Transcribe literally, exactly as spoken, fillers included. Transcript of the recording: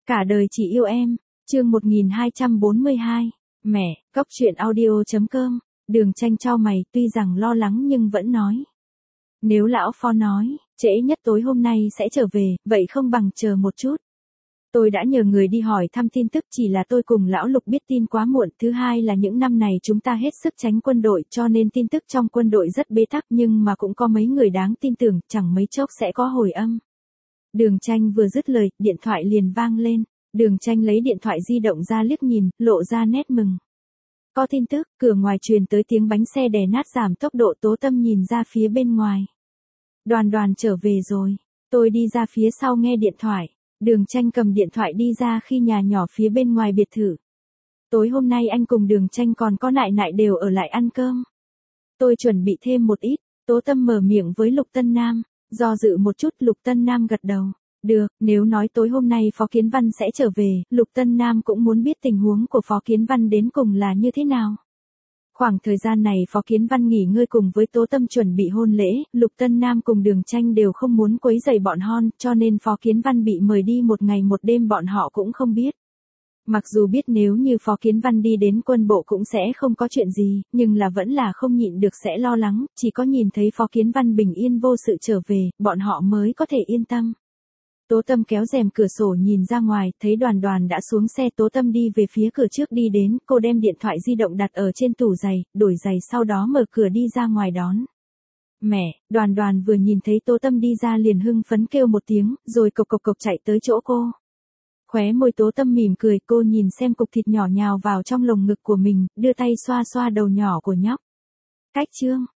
Cả đời chỉ yêu em, chương một nghìn hai trăm bốn mươi hai. Mẹ, cóc truyện audio.com, Đường Tranh chau mày, tuy rằng lo lắng nhưng vẫn nói. Nếu lão Phó nói, trễ nhất tối hôm nay sẽ trở về, vậy không bằng chờ một chút. Tôi đã nhờ người đi hỏi thăm tin tức, chỉ là tôi cùng lão Lục biết tin quá muộn. Thứ hai là những năm này chúng ta hết sức tránh quân đội, cho nên tin tức trong quân đội rất bế tắc, nhưng mà cũng có mấy người đáng tin tưởng, chẳng mấy chốc sẽ có hồi âm. Đường Tranh vừa dứt lời, điện thoại liền vang lên. Đường Tranh lấy điện thoại di động ra liếc nhìn, lộ ra nét mừng. Có tin tức, cửa ngoài truyền tới tiếng bánh xe đè nát giảm tốc độ. Tố Tâm nhìn ra phía bên ngoài. Đoàn Đoàn trở về rồi. Tôi đi ra phía sau nghe điện thoại. Đường Tranh cầm điện thoại đi ra khi nhà nhỏ phía bên ngoài biệt thự. Tối hôm nay anh cùng Đường Tranh còn có Nại Nại đều ở lại ăn cơm. Tôi chuẩn bị thêm một ít. Tố Tâm mở miệng với Lục Tân Nam. Do dự một chút, Lục Tân Nam gật đầu. Được, nếu nói tối hôm nay Phó Kiến Văn sẽ trở về, Lục Tân Nam cũng muốn biết tình huống của Phó Kiến Văn đến cùng là như thế nào. Khoảng thời gian này Phó Kiến Văn nghỉ ngơi cùng với Tố Tâm chuẩn bị hôn lễ, Lục Tân Nam cùng Đường Tranh đều không muốn quấy rầy bọn hon, cho nên Phó Kiến Văn bị mời đi một ngày một đêm bọn họ cũng không biết. Mặc dù biết nếu như Phó Kiến Văn đi đến quân bộ cũng sẽ không có chuyện gì, nhưng là vẫn là không nhịn được sẽ lo lắng, chỉ có nhìn thấy Phó Kiến Văn bình yên vô sự trở về, bọn họ mới có thể yên tâm. Tố Tâm kéo rèm cửa sổ nhìn ra ngoài, thấy Đoàn Đoàn đã xuống xe. Tố Tâm đi về phía cửa trước đi đến, cô đem điện thoại di động đặt ở trên tủ giày, đổi giày sau đó mở cửa đi ra ngoài đón. Mẹ, Đoàn Đoàn vừa nhìn thấy Tố Tâm đi ra liền hưng phấn kêu một tiếng, rồi cộc cộc cộc chạy tới chỗ cô. Khóe môi Tố Tâm mỉm cười, cô nhìn xem cục thịt nhỏ nhào vào trong lồng ngực của mình, đưa tay xoa xoa đầu nhỏ của nhóc. Cách chương,